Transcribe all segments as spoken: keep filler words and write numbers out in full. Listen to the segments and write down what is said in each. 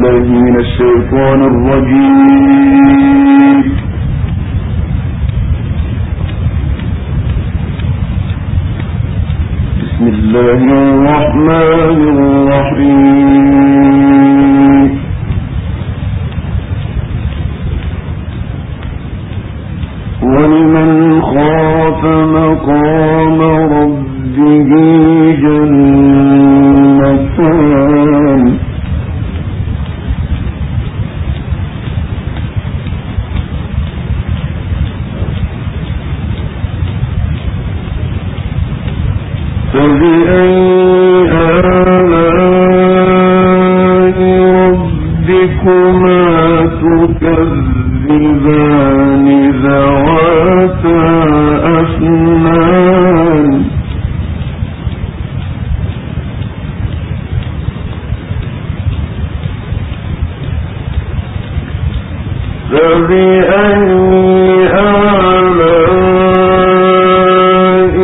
بالله من الشيطان الرجيم. بسم الله الرحمن الرحيم. ولمن خاف مقام ربه جنتان فبأي آلاء ربكما تكذبان ذواتا أفنان فبأي آلاء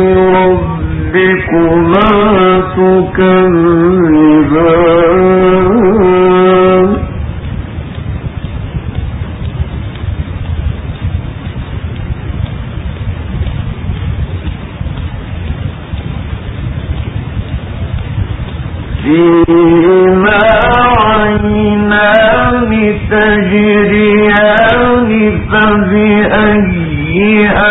ربكما تكذبان فيهما عينان تجريان فبأي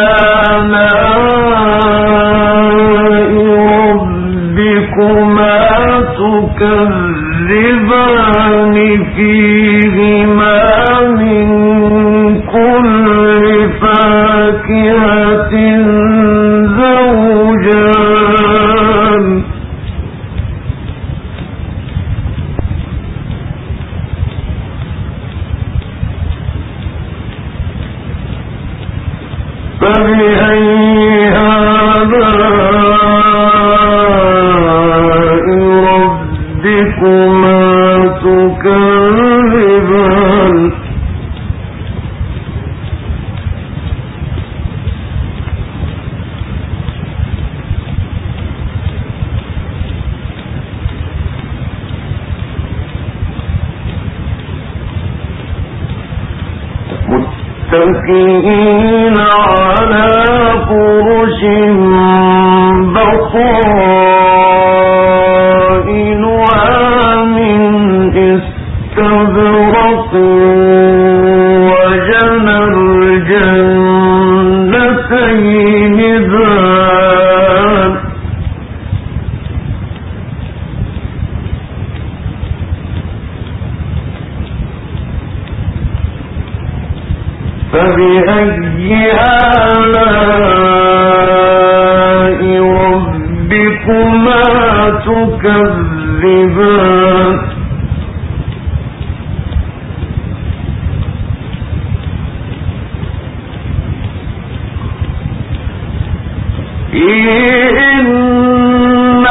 آلاء ربكما تكذبان فيهما من كل فاكهة زوجان فبأي آلاء ربكما تكذبان متكئين على فرش بطائنها من استبرق وجنى الجنتين دان فبأي آلاء ربكما تكذبان إن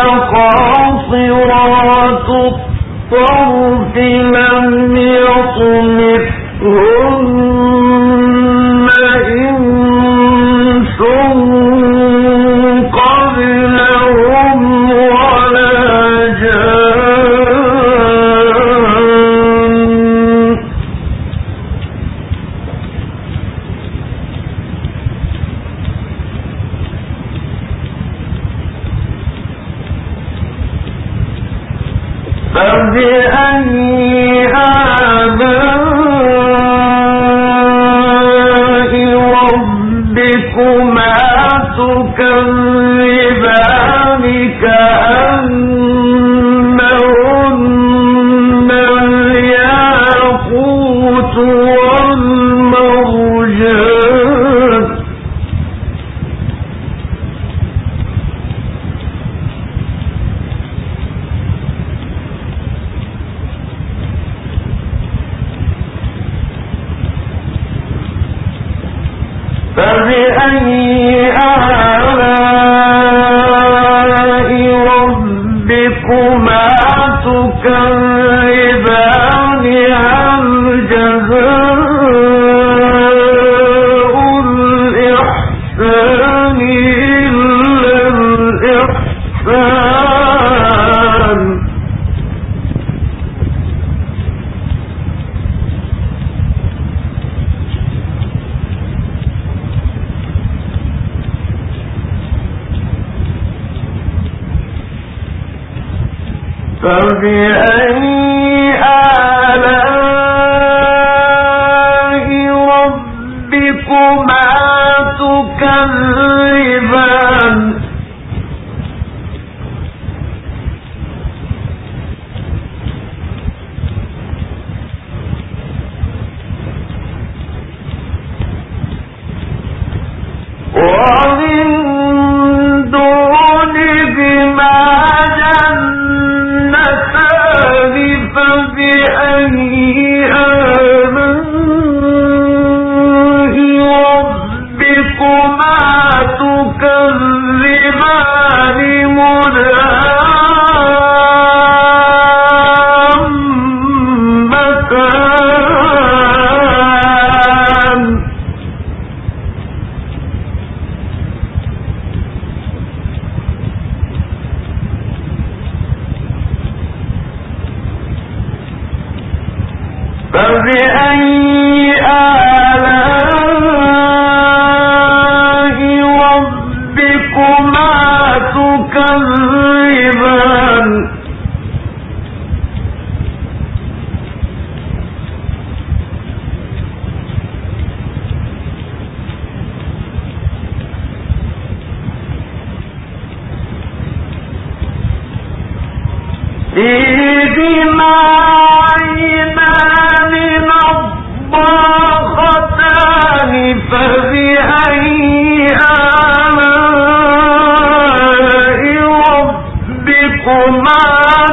قاصرات الطرف لم يطمثهن إنس قبلهم ولا جان فبأي آلاء ربكما تكذبان كأنهن الياقوت والمرجان فبأي آلاء ربكما تكذبان هل جزاء الإحسان إلا الإحسان فبأي آلاء ربكما تكذبان ومن دونهما جنتان فبأي آلاء ربكما تكذبان مدهامتان فبأي آلاء ربكما تكذبان فيهما عينان نضاختان فبأي آلاء ربكما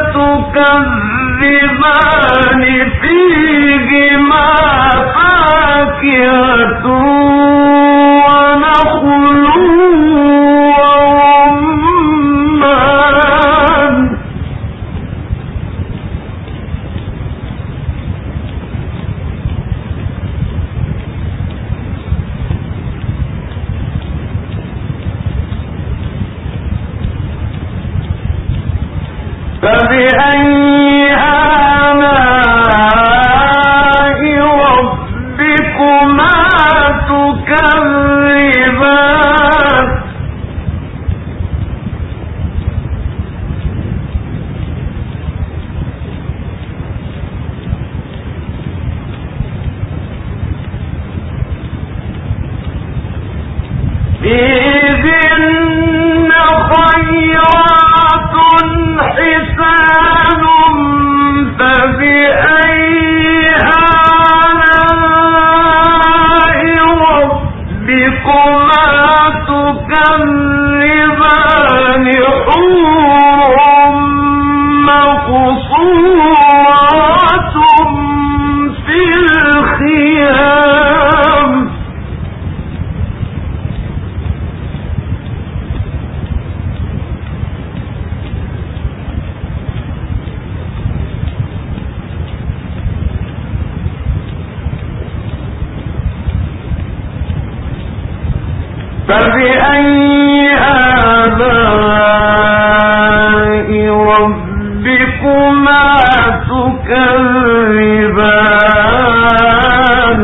تكذبان فيهما فاكهة ونخل ورمان فبأي آلاء ربكما تكذبان فيهن خيرات حسان فبأي آلاء ربكما تكذبان حور مقصورات في الخيام فبأي آلاء ربكما تكذبان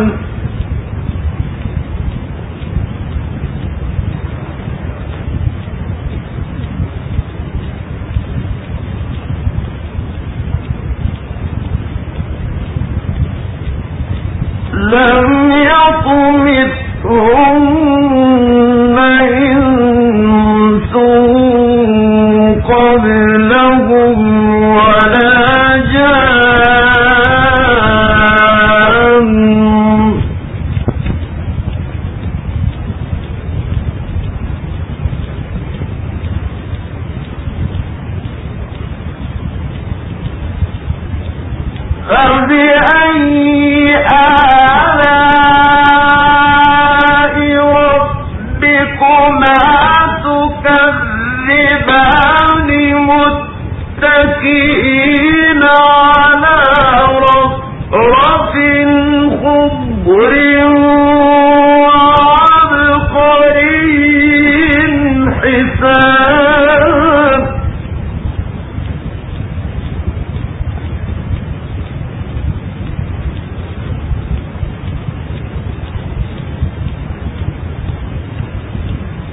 لم يطمثهن إنس قبلهم ولا جان فبأي آلاء ربكما تكذبان متكئين على رفرف خضر وعبقري حسان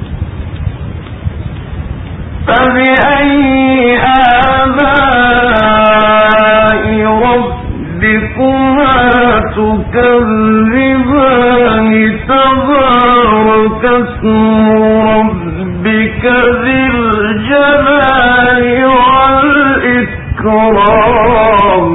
فبأي آلاء اسم ربك ذي الجلال والإكرام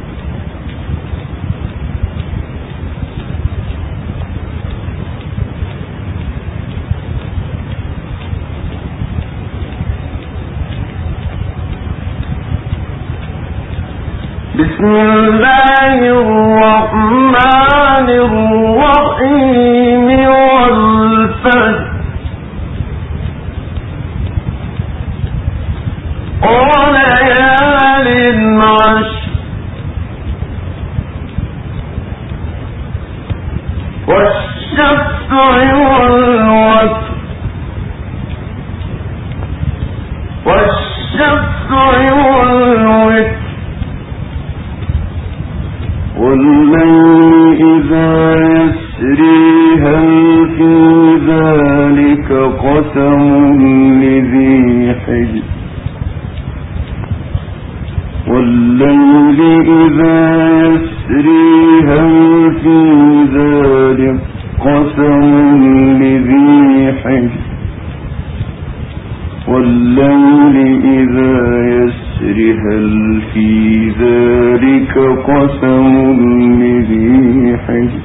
بسم الله الرحمن الرحيم والفجر وليال عشر والشفع والوتر والشفع والوتر والليل إذا يسري هل في ذلك قسم لذي حجر والليل إذا يسري هل في ذلك قسم لذي حجر والليل إذا يسري هل في ذلك قسم لذي حجر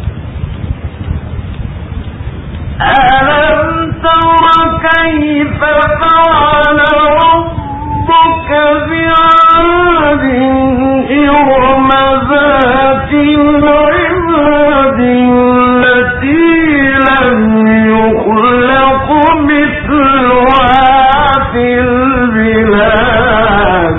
ألم تر كيف فعل ربك بعاد إرم ذات العماد التي لم يخلق مثلها في البلاد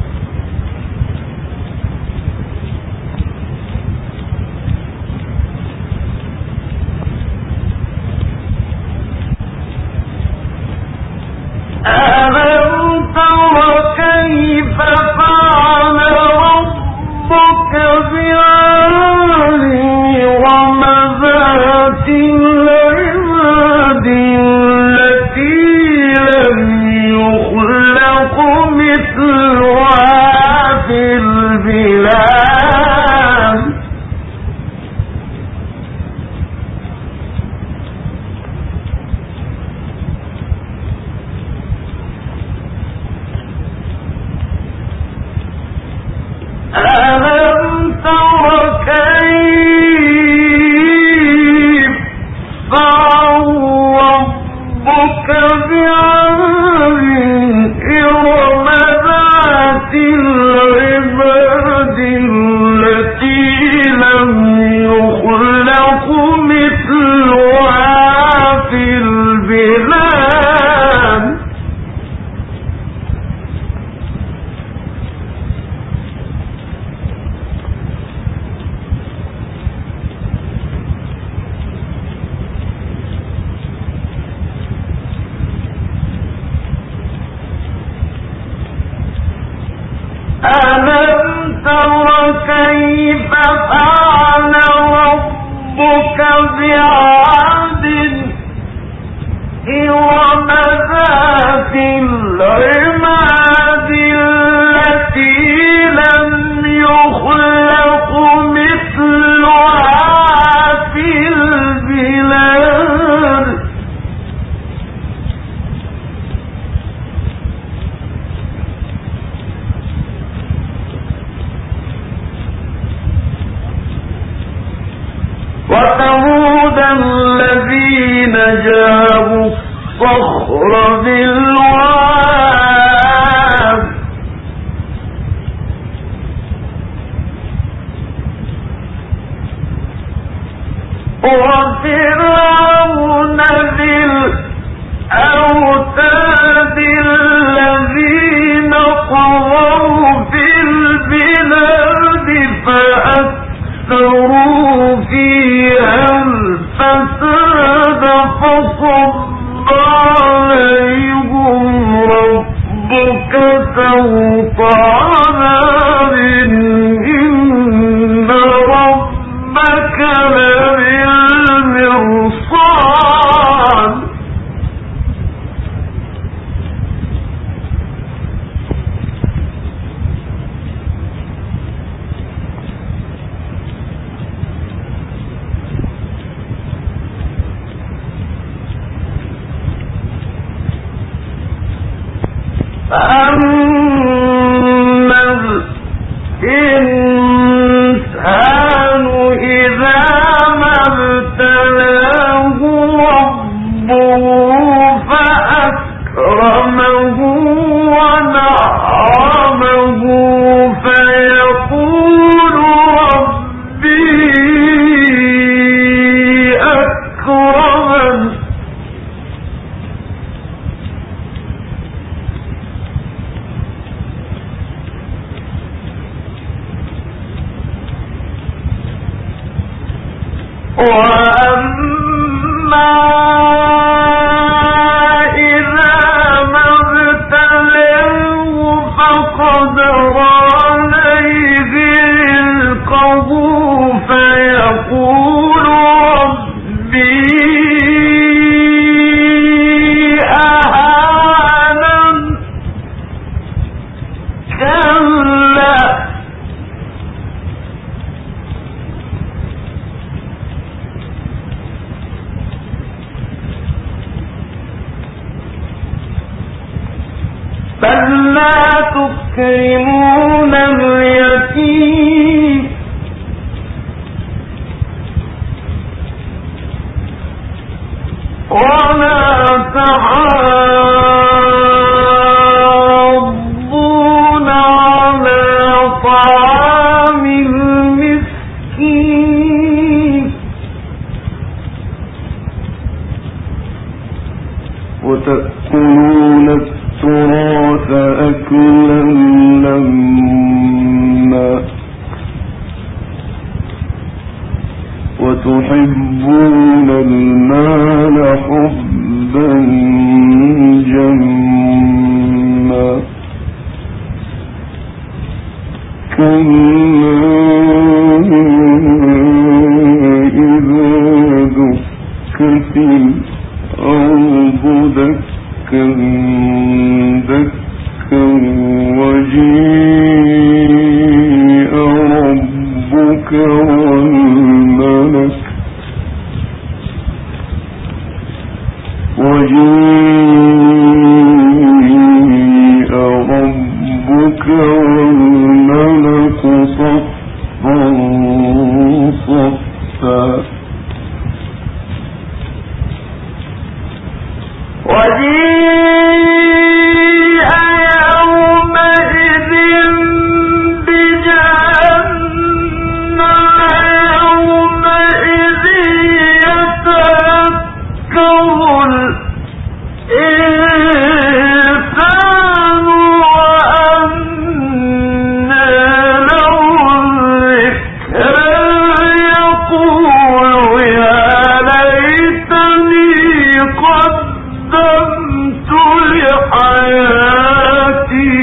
ألم تر كيف فعل ربك بعاد إرم ذات العماد التي لم يخلق مثلها في البلاد ألم تر كيف فعل ربك بعاد إرم ذات العماد التي لم يخلق مثلها في البلاد ألم تر كيف فعل ربك بعاد إرم ذات العماد التي لم يخلق مثلها في البلاد وثمود الذين جابوا الصخر بالواد وفرعون ذي الأوتاد الذين طغوا في البلاد فأكثروا فيها الفساد فصب عليهم ربك سوط عذاب إن ربك لبالمرصاد بل لا تكرمون اليتيم ولا تحاضون على طعام المسكين وتأكلون التراث أكلا لما وتحبون المال حبا جما كلا إذا دكت الأرض دكا دكا وجيء ربك والملك وجيء ربك والملك صفا صفا وجيء يومئذ بجهنم يومئذ يتذكر الإنسان وأنى له الذكرى يقول يا ليتني قدمت لحياتي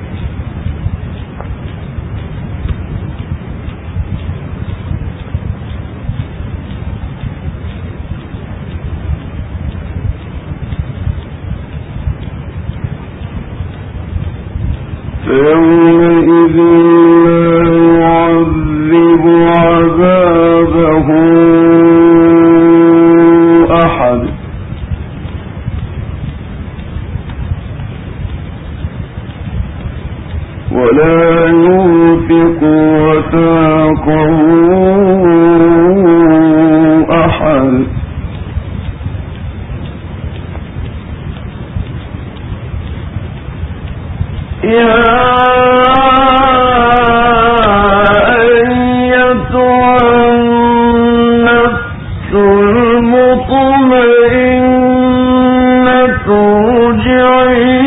فيومئذ لا يعذب عذابه أحد ولا يوثق وثاقه أحد يا أيتها النفس المطمئنة ارجعي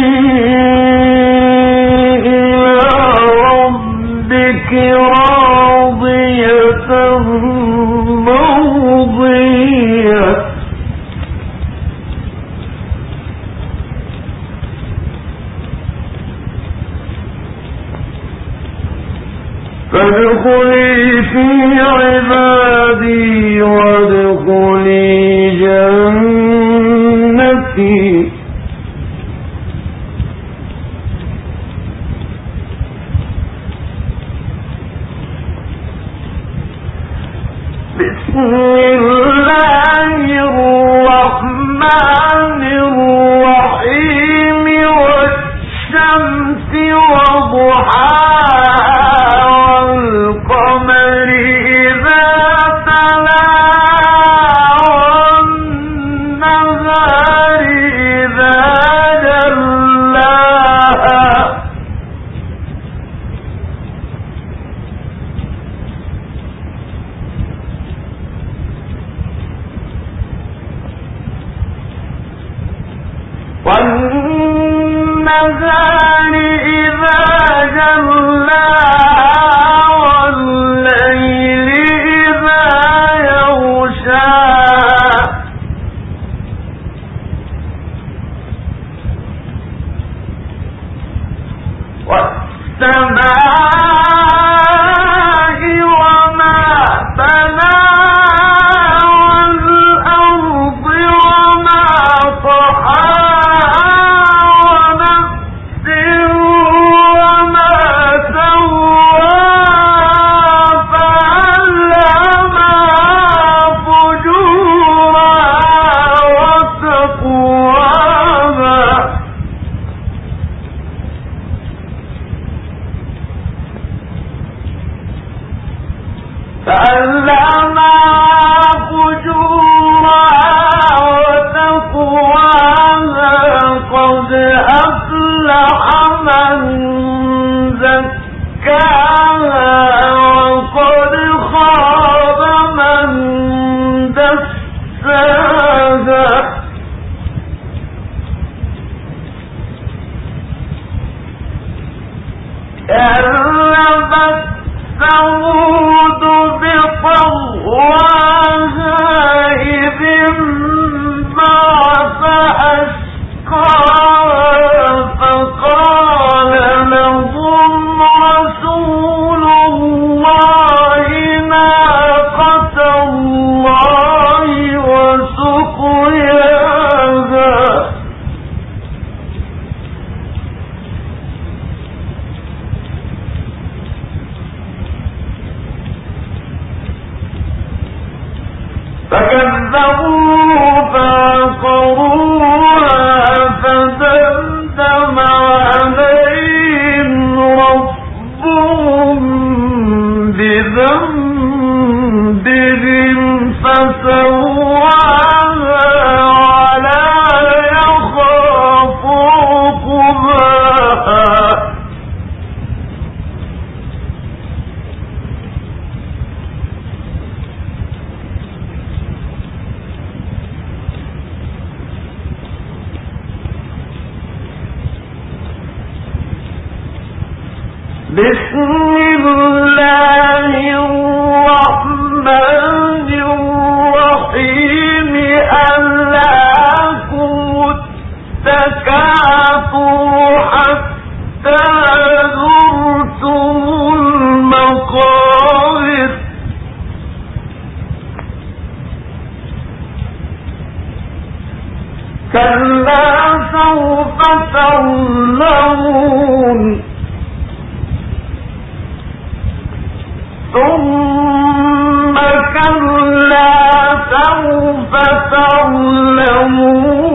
إلى ربك راضية مرضية فادخلي في عبادي وادخلي جنتي بسم الله الرحمن الرحيم والشمس وضحاها والقمر إذا تلاها والنهار إذا جلاها والنهار إذا جلاها والليل إذا يغشاها بسم الله الرحمن الرحيم ألهاكم التكاثر حتى زرتم المقابر كلا سوف تعلمون ثم كلا سوف تعلمون